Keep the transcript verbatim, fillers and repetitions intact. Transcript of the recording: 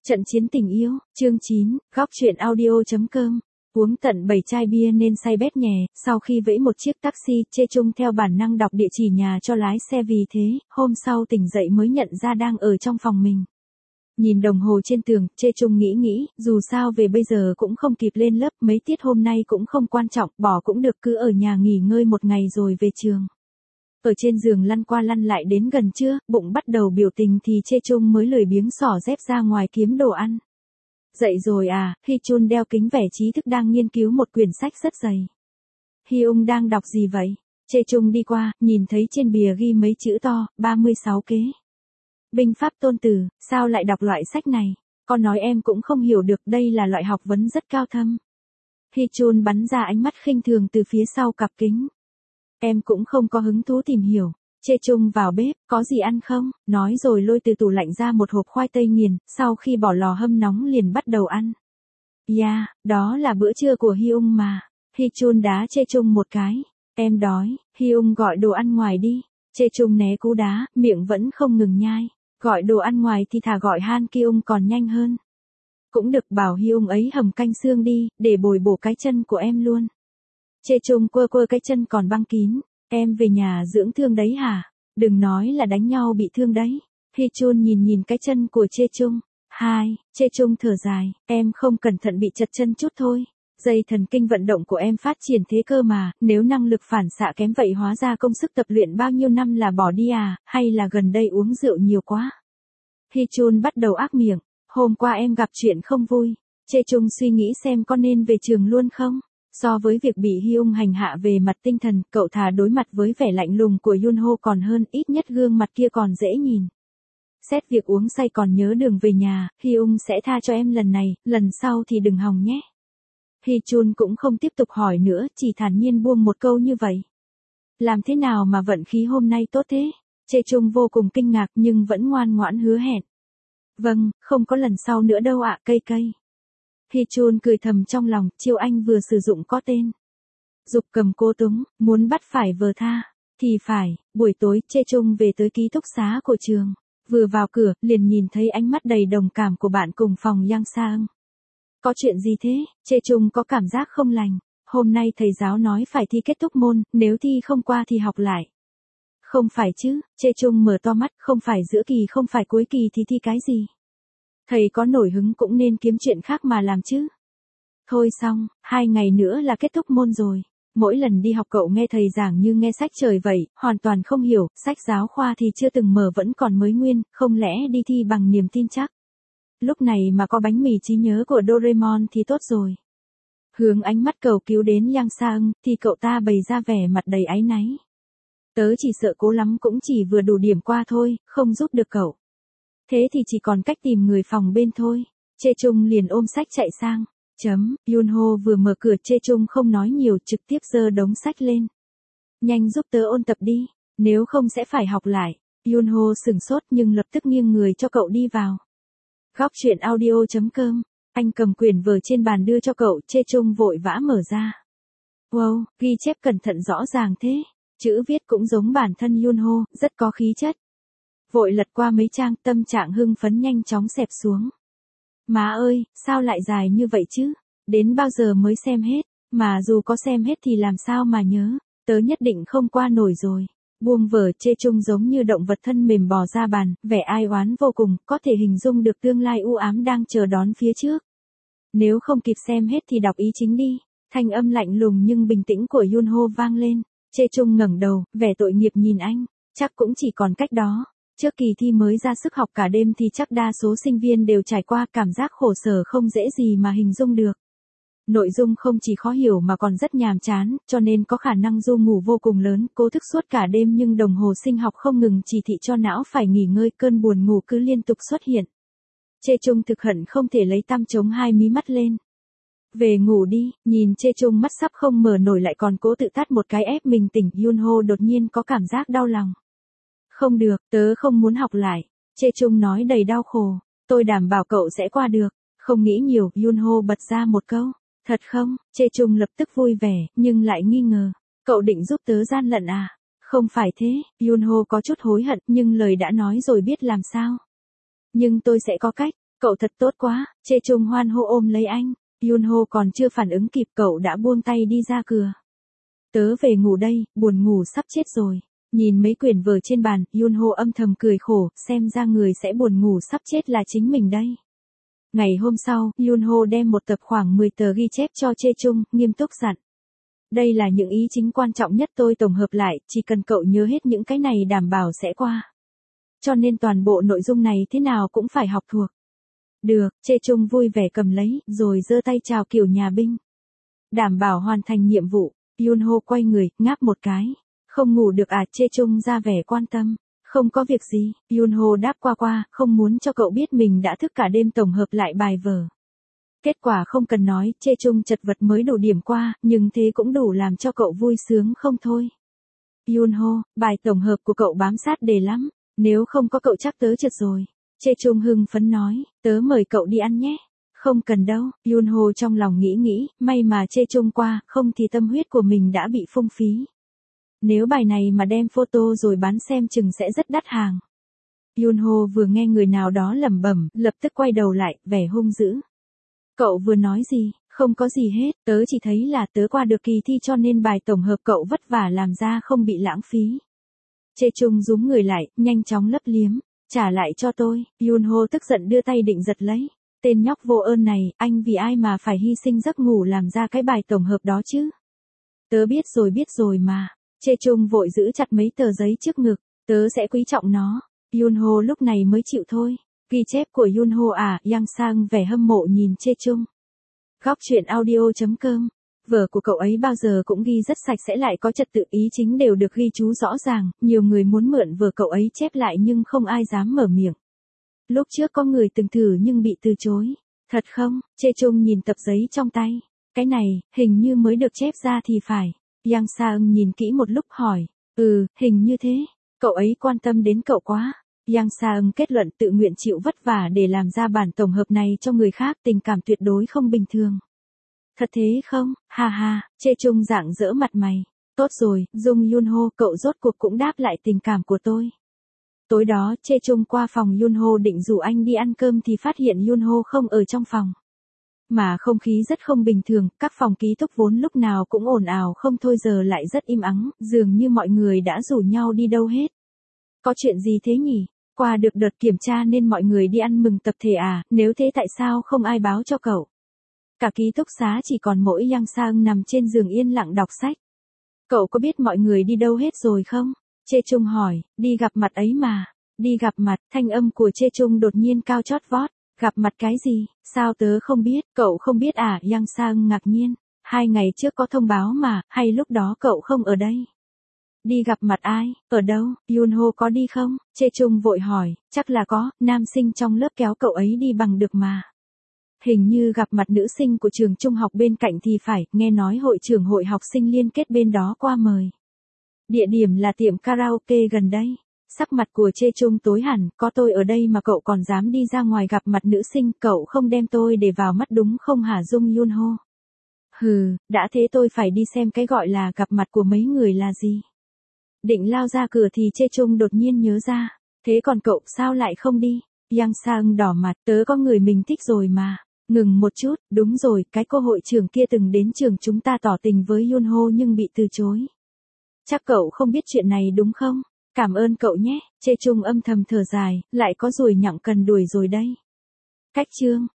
Trận chiến tình yêu, chương chín, góc truyện audio chấm com. Uống tận bảy chai bia nên say bét nhè, sau khi vẫy một chiếc taxi, Chê Trung theo bản năng đọc địa chỉ nhà cho lái xe, vì thế, hôm sau tỉnh dậy mới nhận ra đang ở trong phòng mình. Nhìn đồng hồ trên tường, Chê Trung nghĩ nghĩ, dù sao về bây giờ cũng không kịp lên lớp, mấy tiết hôm nay cũng không quan trọng, bỏ cũng được, cứ ở nhà nghỉ ngơi một ngày rồi về trường. Ở trên giường lăn qua lăn lại đến gần trưa, bụng bắt đầu biểu tình thì Chê Trung mới lười biếng xỏ dép ra ngoài kiếm đồ ăn. Dậy rồi à, Hy Chun đeo kính vẻ trí thức đang nghiên cứu một quyển sách rất dày. Hy Ung đang đọc gì vậy? Chê Trung đi qua, nhìn thấy trên bìa ghi mấy chữ to, ba mươi sáu kế. Binh pháp tôn tử, sao lại đọc loại sách này? Con nói em cũng không hiểu được, đây là loại học vấn rất cao thâm. Hy Chun bắn ra ánh mắt khinh thường từ phía sau cặp kính. Em cũng không có hứng thú tìm hiểu. Chê Trung vào bếp, có gì ăn không? Nói rồi lôi từ tủ lạnh ra một hộp khoai tây nghiền, sau khi bỏ lò hâm nóng liền bắt đầu ăn. Yeah, đó là bữa trưa của Hy Ung mà. Hy Chun đá Chê Trung một cái. Em đói, Hy Ung gọi đồ ăn ngoài đi. Chê Trung né cú đá, miệng vẫn không ngừng nhai. Gọi đồ ăn ngoài thì thà gọi Han Ki Ung còn nhanh hơn. Cũng được, bảo Hy Ung ấy hầm canh xương đi, để bồi bổ cái chân của em luôn. Chê Trung quơ quơ cái chân còn băng kín. Em về nhà dưỡng thương đấy hả? Đừng nói là đánh nhau bị thương đấy. Hy Chun nhìn nhìn cái chân của Chê Trung. Hai, Chê Trung thở dài, em không cẩn thận bị chật chân chút thôi. Dây thần kinh vận động của em phát triển thế cơ mà, nếu năng lực phản xạ kém vậy hóa ra công sức tập luyện bao nhiêu năm là bỏ đi à, hay là gần đây uống rượu nhiều quá? Hy Chun bắt đầu ác miệng, hôm qua em gặp chuyện không vui. Chê Trung suy nghĩ xem có nên về trường luôn không? So với việc bị Hy Ung hành hạ về mặt tinh thần, cậu thà đối mặt với vẻ lạnh lùng của Yunho còn hơn, ít nhất gương mặt kia còn dễ nhìn. Xét việc uống say còn nhớ đường về nhà, Hy Ung sẽ tha cho em lần này, lần sau thì đừng hòng nhé. Hy Chun cũng không tiếp tục hỏi nữa, chỉ thản nhiên buông một câu như vậy. Làm thế nào mà vận khí hôm nay tốt thế? Chê Trung vô cùng kinh ngạc nhưng vẫn ngoan ngoãn hứa hẹn. Vâng, không có lần sau nữa đâu ạ, cây cây. Hy Chun cười thầm trong lòng, chiêu anh vừa sử dụng có tên. Dục cầm cố túng, muốn bắt phải vờ tha. Thì phải, buổi tối, Chê Trung về tới ký túc xá của trường. Vừa vào cửa, liền nhìn thấy ánh mắt đầy đồng cảm của bạn cùng phòng Yang Sang. Có chuyện gì thế? Chê Trung có cảm giác không lành. Hôm nay thầy giáo nói phải thi kết thúc môn, nếu thi không qua thì học lại. Không phải chứ, Chê Trung mở to mắt, không phải giữa kỳ không phải cuối kỳ thì thi cái gì? Thầy có nổi hứng cũng nên kiếm chuyện khác mà làm chứ. Thôi xong, hai ngày nữa là kết thúc môn rồi. Mỗi lần đi học cậu nghe thầy giảng như nghe sách trời vậy, hoàn toàn không hiểu, sách giáo khoa thì chưa từng mở vẫn còn mới nguyên, không lẽ đi thi bằng niềm tin chắc. Lúc này mà có bánh mì trí nhớ của Doraemon thì tốt rồi. Hướng ánh mắt cầu cứu đến Yang Sang, thì cậu ta bày ra vẻ mặt đầy áy náy. Tớ chỉ sợ cố lắm cũng chỉ vừa đủ điểm qua thôi, không giúp được cậu. Thế thì chỉ còn cách tìm người phòng bên thôi. Chê Trung liền ôm sách chạy sang. Chấm, Yunho vừa mở cửa, Chê Trung không nói nhiều, trực tiếp giơ đống sách lên. Nhanh giúp tớ ôn tập đi, nếu không sẽ phải học lại. Yunho sửng sốt nhưng lập tức nghiêng người cho cậu đi vào. Góc truyện audio chấm com, anh cầm quyển vở trên bàn đưa cho cậu, Chê Trung vội vã mở ra. Wow, ghi chép cẩn thận rõ ràng thế. Chữ viết cũng giống bản thân Yunho, rất có khí chất. Vội lật qua mấy trang, tâm trạng hưng phấn nhanh chóng xẹp xuống. Má ơi, sao lại dài như vậy chứ? Đến bao giờ mới xem hết? Mà dù có xem hết thì làm sao mà nhớ? Tớ nhất định không qua nổi rồi. Buông vở, Chê Trung giống như động vật thân mềm bò ra bàn, vẻ ai oán vô cùng, có thể hình dung được tương lai u ám đang chờ đón phía trước. Nếu không kịp xem hết thì đọc ý chính đi. Thanh âm lạnh lùng nhưng bình tĩnh của Yunho vang lên. Chê Trung ngẩng đầu, vẻ tội nghiệp nhìn anh. Chắc cũng chỉ còn cách đó. Trước kỳ thi mới ra sức học cả đêm thì chắc đa số sinh viên đều trải qua, cảm giác khổ sở không dễ gì mà hình dung được. Nội dung không chỉ khó hiểu mà còn rất nhàm chán, cho nên có khả năng du ngủ vô cùng lớn, cố thức suốt cả đêm nhưng đồng hồ sinh học không ngừng chỉ thị cho não phải nghỉ ngơi, cơn buồn ngủ cứ liên tục xuất hiện. Chê Trung thực hận không thể lấy tăm chống hai mí mắt lên. Về ngủ đi, nhìn Chê Trung mắt sắp không mở nổi lại còn cố tự tát một cái ép mình tỉnh, Yunho đột nhiên có cảm giác đau lòng. Không được, tớ không muốn học lại. Chê Trung nói đầy đau khổ. Tôi đảm bảo cậu sẽ qua được. Không nghĩ nhiều, Yunho bật ra một câu. Thật không? Chê Trung lập tức vui vẻ, nhưng lại nghi ngờ. Cậu định giúp tớ gian lận à? Không phải thế, Yunho có chút hối hận, nhưng lời đã nói rồi biết làm sao. Nhưng tôi sẽ có cách. Cậu thật tốt quá, Chê Chung hoan hô ôm lấy anh. Yunho còn chưa phản ứng kịp cậu đã buông tay đi ra cửa. Tớ về ngủ đây, buồn ngủ sắp chết rồi. Nhìn mấy quyển vở trên bàn, Yunho âm thầm cười khổ, xem ra người sẽ buồn ngủ sắp chết là chính mình đây. Ngày hôm sau, Yunho đem một tập khoảng mười tờ ghi chép cho Chê Chung, nghiêm túc dặn. Đây là những ý chính quan trọng nhất tôi tổng hợp lại, chỉ cần cậu nhớ hết những cái này đảm bảo sẽ qua. Cho nên toàn bộ nội dung này thế nào cũng phải học thuộc. Được, Chê Chung vui vẻ cầm lấy, rồi giơ tay chào kiểu nhà binh. Đảm bảo hoàn thành nhiệm vụ, Yunho quay người, ngáp một cái. Không ngủ được à, Chê Chung ra vẻ quan tâm. Không có việc gì, Yunho đáp qua qua, không muốn cho cậu biết mình đã thức cả đêm tổng hợp lại bài vở. Kết quả không cần nói, Chê Chung chật vật mới đủ điểm qua, nhưng thế cũng đủ làm cho cậu vui sướng không thôi. Yunho, bài tổng hợp của cậu bám sát đề lắm, nếu không có cậu chắc tớ trượt rồi. Chê Chung hưng phấn nói, tớ mời cậu đi ăn nhé. Không cần đâu, Yunho trong lòng nghĩ nghĩ, may mà Chê Chung qua, không thì tâm huyết của mình đã bị phung phí. Nếu bài này mà đem photo rồi bán xem chừng sẽ rất đắt hàng. Yunho vừa nghe người nào đó lẩm bẩm, lập tức quay đầu lại, vẻ hung dữ. Cậu vừa nói gì, không có gì hết, tớ chỉ thấy là tớ qua được kỳ thi cho nên bài tổng hợp cậu vất vả làm ra không bị lãng phí. Chê Chung rúm người lại, nhanh chóng lấp liếm, trả lại cho tôi, Yunho tức giận đưa tay định giật lấy. Tên nhóc vô ơn này, anh vì ai mà phải hy sinh giấc ngủ làm ra cái bài tổng hợp đó chứ? Tớ biết rồi biết rồi mà. Chê Chung vội giữ chặt mấy tờ giấy trước ngực, tớ sẽ quý trọng nó. Yunho lúc này mới chịu thôi. Ghi chép của Yunho à, Yang Sang vẻ hâm mộ nhìn Chê Chung. Góc truyện audio chấm com. Vở của cậu ấy bao giờ cũng ghi rất sạch sẽ lại có trật tự, ý chính đều được ghi chú rõ ràng, nhiều người muốn mượn vở cậu ấy chép lại nhưng không ai dám mở miệng. Lúc trước có người từng thử nhưng bị từ chối. Thật không? Chê Chung nhìn tập giấy trong tay. Cái này, hình như mới được chép ra thì phải. Yang Sang nhìn kỹ một lúc hỏi. Ừ, hình như thế. Cậu ấy quan tâm đến cậu quá. Yang Sang kết luận tự nguyện chịu vất vả để làm ra bản tổng hợp này cho người khác, tình cảm tuyệt đối không bình thường. Thật thế không? Ha ha, Chê Chung rạng rỡ mặt mày. Tốt rồi, Dung Yunho, cậu rốt cuộc cũng đáp lại tình cảm của tôi. Tối đó, Chê Chung qua phòng Yunho định rủ anh đi ăn cơm thì phát hiện Yunho không ở trong phòng. Mà không khí rất không bình thường, các phòng ký túc vốn lúc nào cũng ồn ào không thôi giờ lại rất im ắng, dường như mọi người đã rủ nhau đi đâu hết. Có chuyện gì thế nhỉ? Qua được đợt kiểm tra nên mọi người đi ăn mừng tập thể à, nếu thế tại sao không ai báo cho cậu? Cả ký túc xá chỉ còn mỗi Yang Sang nằm trên giường yên lặng đọc sách. Cậu có biết mọi người đi đâu hết rồi không? Chê Chung hỏi, đi gặp mặt ấy mà. Đi gặp mặt, thanh âm của Chê Chung đột nhiên cao chót vót. Gặp mặt cái gì? Sao tớ không biết? Cậu không biết à? Yang Sang ngạc nhiên. Hai ngày trước có thông báo mà, hay lúc đó cậu không ở đây? Đi gặp mặt ai? Ở đâu? Yunho có đi không? Chê Chung vội hỏi, chắc là có, nam sinh trong lớp kéo cậu ấy đi bằng được mà. Hình như gặp mặt nữ sinh của trường trung học bên cạnh thì phải, nghe nói hội trưởng hội học sinh liên kết bên đó qua mời. Địa điểm là tiệm karaoke gần đây. Sắc mặt của Chê Chung tối hẳn, có tôi ở đây mà cậu còn dám đi ra ngoài gặp mặt nữ sinh, cậu không đem tôi để vào mắt đúng không hả Dung Yunho? Hừ, đã thế tôi phải đi xem cái gọi là gặp mặt của mấy người là gì. Định lao ra cửa thì Chê Chung đột nhiên nhớ ra, thế còn cậu sao lại không đi? Yang Sang đỏ mặt, tớ có người mình thích rồi mà. Ngừng một chút, đúng rồi, cái cô hội trưởng kia từng đến trường chúng ta tỏ tình với Yunho nhưng bị từ chối. Chắc cậu không biết chuyện này đúng không? Cảm ơn cậu nhé. Chê Chung âm thầm thở dài, lại có ruồi nhặng cần đuổi rồi đây. Cách chương